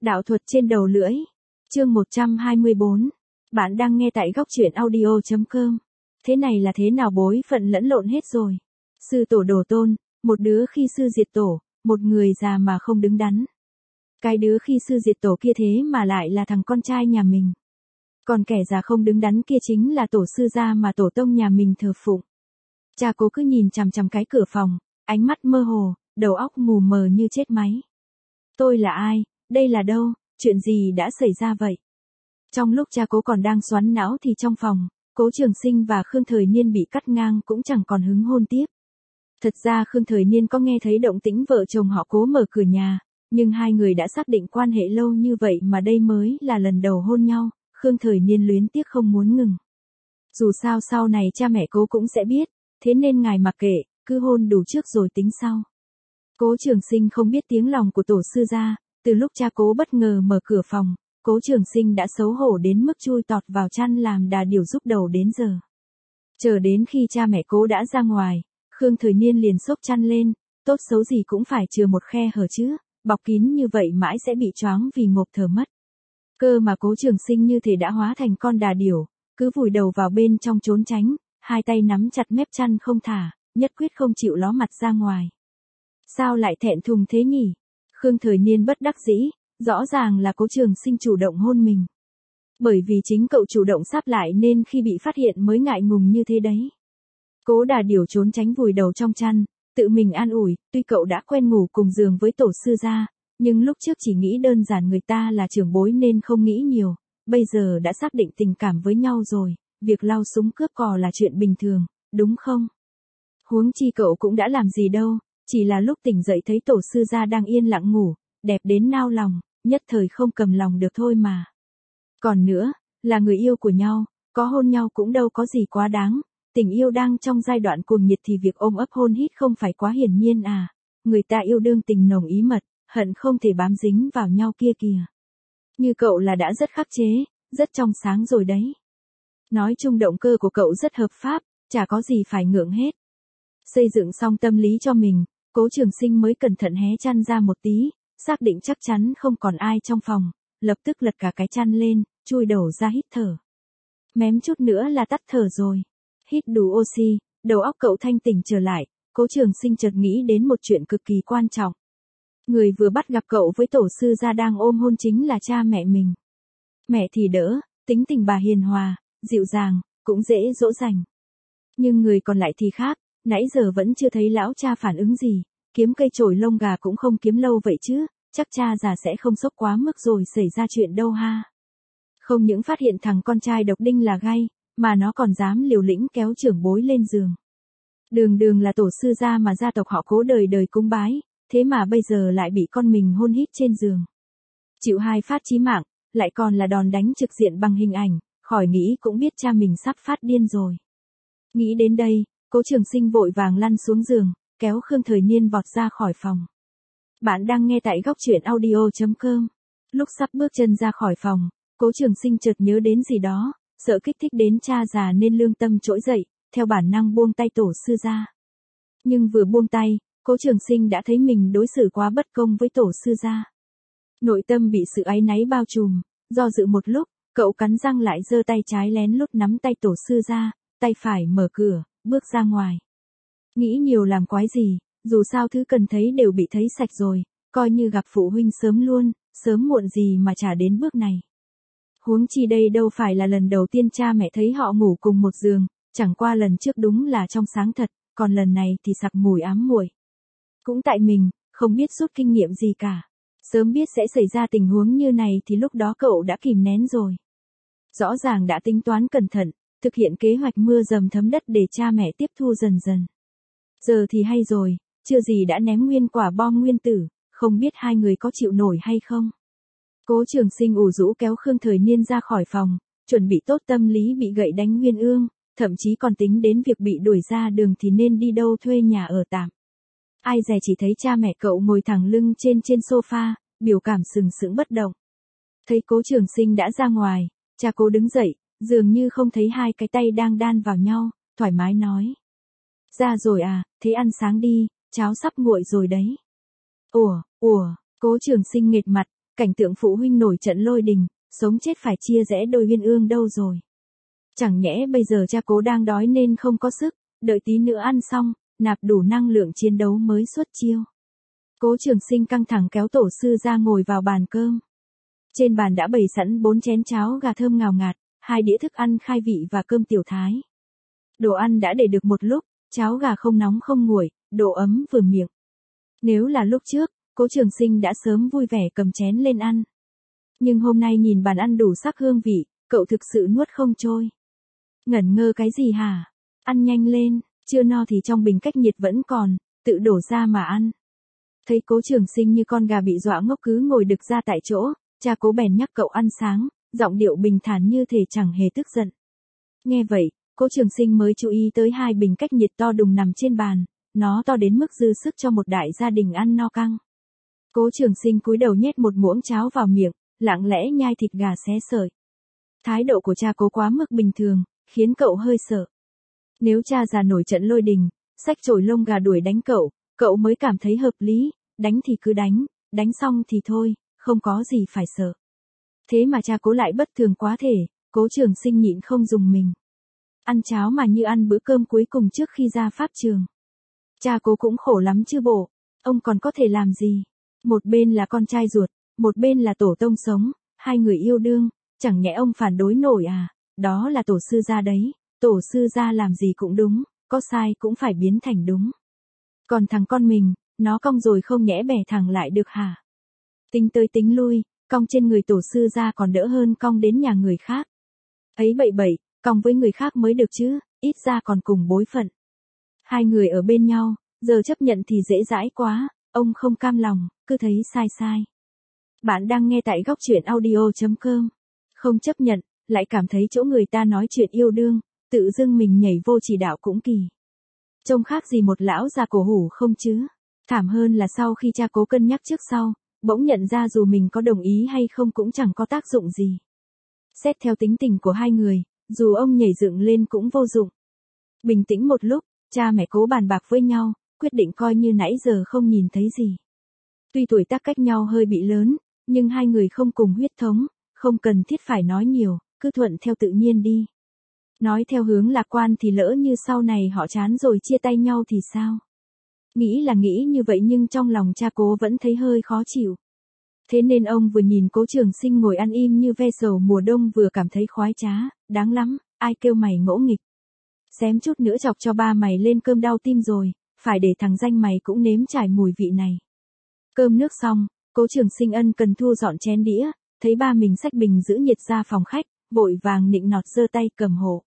Đạo thuật trên đầu lưỡi. Chương 124. Bạn đang nghe tại góc truyện audio.com. Thế này là thế nào bối phận lẫn lộn hết rồi. Sư tổ đồ tôn, một đứa khi sư diệt tổ, một người già mà không đứng đắn. Cái đứa khi sư diệt tổ kia thế mà lại là thằng con trai nhà mình. Còn kẻ già không đứng đắn kia chính là tổ sư gia mà tổ tông nhà mình thờ phụng. Cha Cố cứ nhìn chằm chằm cái cửa phòng, ánh mắt mơ hồ, đầu óc mù mờ như chết máy. Tôi là ai? Đây là đâu? Chuyện gì đã xảy ra vậy? Trong lúc cha Cố còn đang xoắn não thì trong phòng, Cố Trường Sinh và Khương Thời Niên bị cắt ngang cũng chẳng còn hứng hôn tiếp. Thật ra Khương Thời Niên có nghe thấy động tĩnh vợ chồng họ Cố mở cửa nhà, nhưng hai người đã xác định quan hệ lâu như vậy mà đây mới là lần đầu hôn nhau, Khương Thời Niên luyến tiếc không muốn ngừng. Dù sao sau này cha mẹ Cố cũng sẽ biết, thế nên ngài mặc kệ, cứ hôn đủ trước rồi tính sau. Cố Trường Sinh không biết tiếng lòng của tổ sư gia, từ lúc cha Cố bất ngờ mở cửa phòng, Cố Trường Sinh đã xấu hổ đến mức chui tọt vào chăn làm đà điểu rúc đầu đến giờ. Chờ đến khi cha mẹ Cố đã ra ngoài, Khương Thời Niên liền xốc chăn lên, tốt xấu gì cũng phải chừa một khe hở chứ, bọc kín như vậy mãi sẽ bị choáng vì ngộp thở mất. Cơ mà Cố Trường Sinh như thể đã hóa thành con đà điểu, cứ vùi đầu vào bên trong trốn tránh, hai tay nắm chặt mép chăn không thả, nhất quyết không chịu ló mặt ra ngoài. Sao lại thẹn thùng thế nhỉ? Khương Thời Niên bất đắc dĩ, rõ ràng là Cố Trường Sinh chủ động hôn mình. Bởi vì chính cậu chủ động sáp lại nên khi bị phát hiện mới ngại ngùng như thế đấy. Cố đà điểu trốn tránh vùi đầu trong chăn, tự mình an ủi, tuy cậu đã quen ngủ cùng giường với tổ sư gia, nhưng lúc trước chỉ nghĩ đơn giản người ta là trưởng bối nên không nghĩ nhiều, bây giờ đã xác định tình cảm với nhau rồi, việc lau súng cướp cò là chuyện bình thường, đúng không? Huống chi cậu cũng đã làm gì đâu, chỉ là lúc tỉnh dậy thấy tổ sư gia đang yên lặng ngủ, đẹp đến nao lòng, nhất thời không cầm lòng được thôi mà. Còn nữa, là người yêu của nhau, có hôn nhau cũng đâu có gì quá đáng, tình yêu đang trong giai đoạn cuồng nhiệt thì việc ôm ấp hôn hít không phải quá hiển nhiên à, người ta yêu đương tình nồng ý mật, hận không thể bám dính vào nhau kia kìa. Như cậu là đã rất khắc chế, rất trong sáng rồi đấy. Nói chung động cơ của cậu rất hợp pháp, chả có gì phải ngượng hết. Xây dựng xong tâm lý cho mình, Cố Trường Sinh mới cẩn thận hé chăn ra một tí, xác định chắc chắn không còn ai trong phòng, lập tức lật cả cái chăn lên, chui đầu ra hít thở. Mém chút nữa là tắt thở rồi. Hít đủ oxy, đầu óc cậu thanh tỉnh trở lại, Cố Trường Sinh chợt nghĩ đến một chuyện cực kỳ quan trọng. Người vừa bắt gặp cậu với tổ sư gia đang ôm hôn chính là cha mẹ mình. Mẹ thì đỡ, tính tình bà hiền hòa, dịu dàng, cũng dễ dỗ dành. Nhưng người còn lại thì khác, nãy giờ vẫn chưa thấy lão cha phản ứng gì, kiếm cây chổi lông gà cũng không kiếm lâu vậy chứ, chắc cha già sẽ không sốc quá mức rồi xảy ra chuyện đâu ha. Không những phát hiện thằng con trai độc đinh là gay, mà nó còn dám liều lĩnh kéo trưởng bối lên giường. Đường đường là tổ sư gia mà gia tộc họ Cố đời đời cúng bái, thế mà bây giờ lại bị con mình hôn hít trên giường. Chịu hai phát chí mạng, lại còn là đòn đánh trực diện bằng hình ảnh, khỏi nghĩ cũng biết cha mình sắp phát điên rồi. Nghĩ đến đây, Cố Trường Sinh vội vàng lăn xuống giường, kéo Khương Thời Niên vọt ra khỏi phòng. Bạn đang nghe tại góc truyện audio.com. Lúc sắp bước chân ra khỏi phòng, Cố Trường Sinh chợt nhớ đến gì đó, sợ kích thích đến cha già nên lương tâm trỗi dậy, theo bản năng buông tay tổ sư gia. Nhưng vừa buông tay, Cố Trường Sinh đã thấy mình đối xử quá bất công với tổ sư gia. Nội tâm bị sự áy náy bao trùm, do dự một lúc, cậu cắn răng lại giơ tay trái lén lút nắm tay tổ sư gia, tay phải mở cửa, bước ra ngoài. Nghĩ nhiều làm quái gì, dù sao thứ cần thấy đều bị thấy sạch rồi, coi như gặp phụ huynh sớm luôn, sớm muộn gì mà chả đến bước này. Huống chi đây đâu phải là lần đầu tiên cha mẹ thấy họ ngủ cùng một giường, chẳng qua lần trước đúng là trong sáng thật, còn lần này thì sặc mùi ám muội. Cũng tại mình, không biết rút kinh nghiệm gì cả. Sớm biết sẽ xảy ra tình huống như này thì lúc đó cậu đã kìm nén rồi. Rõ ràng đã tính toán cẩn thận, thực hiện kế hoạch mưa dầm thấm đất để cha mẹ tiếp thu dần dần. Giờ thì hay rồi, chưa gì đã ném nguyên quả bom nguyên tử, không biết hai người có chịu nổi hay không. Cố Trường Sinh ủ rũ kéo Khương Thời Niên ra khỏi phòng, chuẩn bị tốt tâm lý bị gậy đánh nguyên ương, thậm chí còn tính đến việc bị đuổi ra đường thì nên đi đâu thuê nhà ở tạm. Ai dè chỉ thấy cha mẹ cậu ngồi thẳng lưng trên sofa, biểu cảm sừng sững bất động. Thấy Cố Trường Sinh đã ra ngoài, cha Cố đứng dậy, dường như không thấy hai cái tay đang đan vào nhau, thoải mái nói. Ra rồi à, thế ăn sáng đi, cháo sắp nguội rồi đấy. Ủa, Cố Trường Sinh nghệt mặt, cảnh tượng phụ huynh nổi trận lôi đình, sống chết phải chia rẽ đôi uyên ương đâu rồi. Chẳng nhẽ bây giờ cha cố đang đói nên không có sức, đợi tí nữa ăn xong, nạp đủ năng lượng chiến đấu mới xuất chiêu. Cố Trường Sinh căng thẳng kéo tổ sư ra ngồi vào bàn cơm. Trên bàn đã bày sẵn 4 chén cháo gà thơm ngào ngạt, 2 đĩa thức ăn khai vị và cơm tiểu thái. Đồ ăn đã để được một lúc, cháo gà không nóng không nguội, độ ấm vừa miệng. Nếu là lúc trước, Cố Trường Sinh đã sớm vui vẻ cầm chén lên ăn. Nhưng hôm nay nhìn bàn ăn đủ sắc hương vị, cậu thực sự nuốt không trôi. Ngẩn ngơ cái gì hả? Ăn nhanh lên, chưa no thì trong bình cách nhiệt vẫn còn, tự đổ ra mà ăn. Thấy Cố Trường Sinh như con gà bị dọa ngốc cứ ngồi đực ra tại chỗ, cha Cố bèn nhắc cậu ăn sáng, giọng điệu bình thản như thể chẳng hề tức giận. Nghe vậy, Cố Trường Sinh mới chú ý tới 2 bình cách nhiệt to đùng nằm trên bàn, nó to đến mức dư sức cho một đại gia đình ăn no căng. Cố Trường Sinh cúi đầu nhét một muỗng cháo vào miệng, lặng lẽ nhai thịt gà xé sợi. Thái độ của cha Cố quá mức bình thường, khiến cậu hơi sợ. Nếu cha già nổi trận lôi đình, xách chổi lông gà đuổi đánh cậu mới cảm thấy hợp lý, đánh thì cứ đánh xong thì thôi, không có gì phải sợ. Thế mà cha Cố lại bất thường quá thể, Cố Trường Sinh nhịn không dùng mình. Ăn cháo mà như ăn bữa cơm cuối cùng trước khi ra pháp trường. Cha Cố cũng khổ lắm chứ bộ, ông còn có thể làm gì? Một bên là con trai ruột, một bên là tổ tông sống, 2 người yêu đương, chẳng nhẽ ông phản đối nổi à? Đó là tổ sư gia đấy, tổ sư gia làm gì cũng đúng, có sai cũng phải biến thành đúng. Còn thằng con mình, nó cong rồi không nhẽ bẻ thẳng lại được hả? Tính tới tính lui, cong trên người tổ sư gia còn đỡ hơn cong đến nhà người khác. Ấy bậy, cong với người khác mới được chứ, ít ra còn cùng bối phận. 2 người ở bên nhau, giờ chấp nhận thì dễ dãi quá, ông không cam lòng, cứ thấy sai. Bạn đang nghe tại góc truyện audio.com. Không chấp nhận, lại cảm thấy chỗ người ta nói chuyện yêu đương, tự dưng mình nhảy vô chỉ đạo cũng kỳ. Trông khác gì một lão già cổ hủ không chứ? Thảm hơn là sau khi cha Cố cân nhắc trước sau, bỗng nhận ra dù mình có đồng ý hay không cũng chẳng có tác dụng gì. Xét theo tính tình của 2 người, dù ông nhảy dựng lên cũng vô dụng. Bình tĩnh một lúc, cha mẹ Cố bàn bạc với nhau, quyết định coi như nãy giờ không nhìn thấy gì. Tuy tuổi tác cách nhau hơi bị lớn, nhưng 2 người không cùng huyết thống, không cần thiết phải nói nhiều, cứ thuận theo tự nhiên đi. Nói theo hướng lạc quan thì lỡ như sau này họ chán rồi chia tay nhau thì sao? Nghĩ là nghĩ như vậy nhưng trong lòng cha Cố vẫn thấy hơi khó chịu. Thế nên ông vừa nhìn Cố Trường Sinh ngồi ăn im như ve sầu mùa đông vừa cảm thấy khoái trá, đáng lắm, ai kêu mày ngỗ nghịch. Xém chút nữa chọc cho ba mày lên cơm đau tim rồi, phải để thằng danh mày cũng nếm trải mùi vị này. Cơm nước xong, Cố Trường Sinh ân cần thu dọn chén đĩa, thấy ba mình xách bình giữ nhiệt ra phòng khách, vội vàng nịnh nọt giơ tay cầm hộ.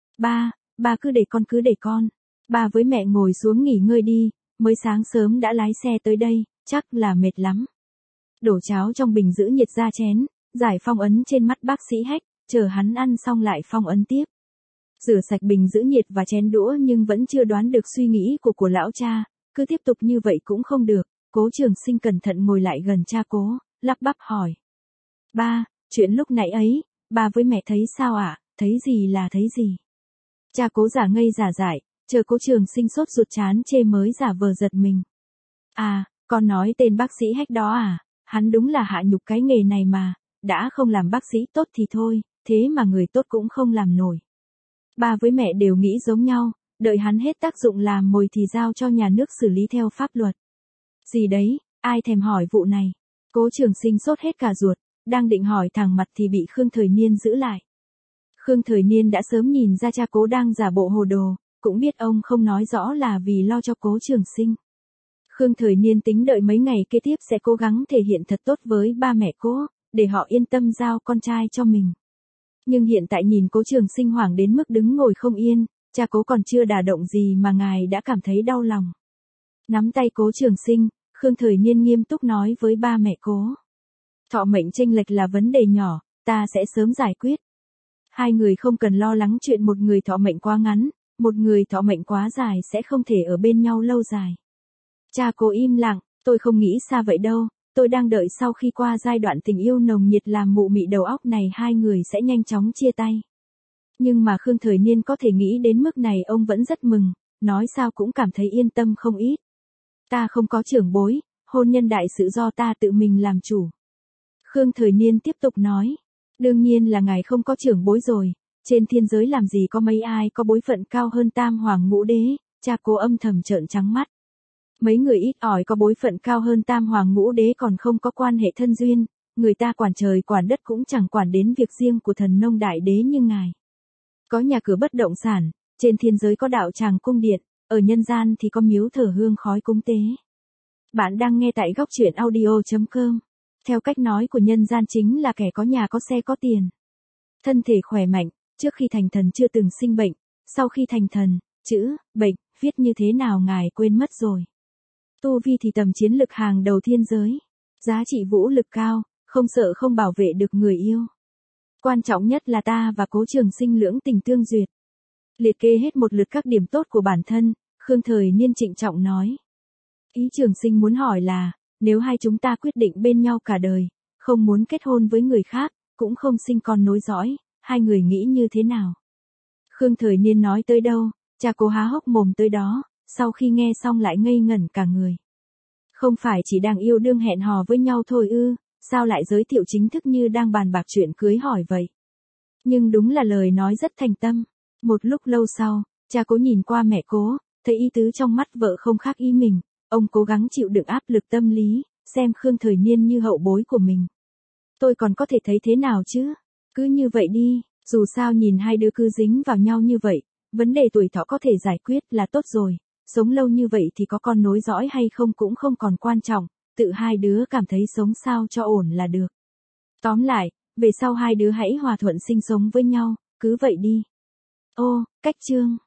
Ba cứ để con. Ba với mẹ ngồi xuống nghỉ ngơi đi, mới sáng sớm đã lái xe tới đây, chắc là mệt lắm. Đổ cháo trong bình giữ nhiệt ra chén, giải phong ấn trên mắt bác sĩ Hách, chờ hắn ăn xong lại phong ấn tiếp. Rửa sạch bình giữ nhiệt và chén đũa nhưng vẫn chưa đoán được suy nghĩ của lão cha, cứ tiếp tục như vậy cũng không được. Cố Trường Sinh cẩn thận ngồi lại gần cha Cố, lắp bắp hỏi. Ba, chuyện lúc nãy ấy, ba với mẹ thấy sao ạ? Thấy gì là thấy gì? Cha Cố giả ngây giả dại, chờ Cố Trường Sinh sốt ruột chán chê mới giả vờ giật mình. À, con nói tên bác sĩ Hách đó à? Hắn đúng là hạ nhục cái nghề này mà, đã không làm bác sĩ tốt thì thôi, thế mà người tốt cũng không làm nổi. Ba với mẹ đều nghĩ giống nhau, đợi hắn hết tác dụng làm mồi thì giao cho nhà nước xử lý theo pháp luật. Gì đấy, ai thèm hỏi vụ này? Cố Trường Sinh sốt hết cả ruột, đang định hỏi thẳng mặt thì bị Khương Thời Niên giữ lại. Khương Thời Niên đã sớm nhìn ra cha Cố đang giả bộ hồ đồ, cũng biết ông không nói rõ là vì lo cho Cố Trường Sinh. Khương Thời Niên tính đợi mấy ngày kế tiếp sẽ cố gắng thể hiện thật tốt với ba mẹ Cố, để họ yên tâm giao con trai cho mình. Nhưng hiện tại nhìn Cố Trường Sinh hoảng đến mức đứng ngồi không yên, cha Cố còn chưa đả động gì mà ngài đã cảm thấy đau lòng. Nắm tay Cố Trường Sinh, Khương Thời Niên nghiêm túc nói với ba mẹ Cố. Thọ mệnh chênh lệch là vấn đề nhỏ, ta sẽ sớm giải quyết. 2 người không cần lo lắng chuyện một người thọ mệnh quá ngắn, một người thọ mệnh quá dài sẽ không thể ở bên nhau lâu dài. Cha Cố im lặng, tôi không nghĩ xa vậy đâu, tôi đang đợi sau khi qua giai đoạn tình yêu nồng nhiệt làm mụ mị đầu óc này 2 người sẽ nhanh chóng chia tay. Nhưng mà Khương Thời Niên có thể nghĩ đến mức này ông vẫn rất mừng, nói sao cũng cảm thấy yên tâm không ít. Ta không có trưởng bối, hôn nhân đại sự do ta tự mình làm chủ. Khương Thời Niên tiếp tục nói. Đương nhiên là ngài không có trưởng bối rồi, trên thiên giới làm gì có mấy ai có bối phận cao hơn Tam Hoàng Ngũ Đế, cha Cố âm thầm trợn trắng mắt. Mấy người ít ỏi có bối phận cao hơn Tam Hoàng Ngũ Đế còn không có quan hệ thân duyên, người ta quản trời quản đất cũng chẳng quản đến việc riêng của thần nông đại đế như ngài. Có nhà cửa bất động sản, trên thiên giới có đạo tràng cung điện, ở nhân gian thì có miếu thờ hương khói cúng tế. Bạn đang nghe tại góc truyện audio.com. Theo cách nói của nhân gian chính là kẻ có nhà có xe có tiền. Thân thể khỏe mạnh, trước khi thành thần chưa từng sinh bệnh, sau khi thành thần, chữ, bệnh, viết như thế nào ngài quên mất rồi. Tu vi thì tầm chiến lực hàng đầu thiên giới. Giá trị vũ lực cao, không sợ không bảo vệ được người yêu. Quan trọng nhất là ta và Cố Trường Sinh lưỡng tình tương duyệt. Liệt kê hết một lượt các điểm tốt của bản thân, Khương Thời Niên trịnh trọng nói. Ý Trường Sinh muốn hỏi là, nếu hai chúng ta quyết định bên nhau cả đời, không muốn kết hôn với người khác, cũng không sinh con nối dõi, hai người nghĩ như thế nào? Khương Thời Niên nói tới đâu, cha Cố há hốc mồm tới đó, sau khi nghe xong lại ngây ngẩn cả người. Không phải chỉ đang yêu đương hẹn hò với nhau thôi ư, sao lại giới thiệu chính thức như đang bàn bạc chuyện cưới hỏi vậy? Nhưng đúng là lời nói rất thành tâm. Một lúc lâu sau, cha Cố nhìn qua mẹ Cố, thấy ý tứ trong mắt vợ không khác ý mình, ông cố gắng chịu đựng áp lực tâm lý, xem Khương Thời Niên như hậu bối của mình. Tôi còn có thể thấy thế nào chứ? Cứ như vậy đi, dù sao nhìn hai đứa cứ dính vào nhau như vậy, vấn đề tuổi thọ có thể giải quyết là tốt rồi, sống lâu như vậy thì có con nối dõi hay không cũng không còn quan trọng, tự hai đứa cảm thấy sống sao cho ổn là được. Tóm lại, về sau hai đứa hãy hòa thuận sinh sống với nhau, cứ vậy đi. Ô, cách chương.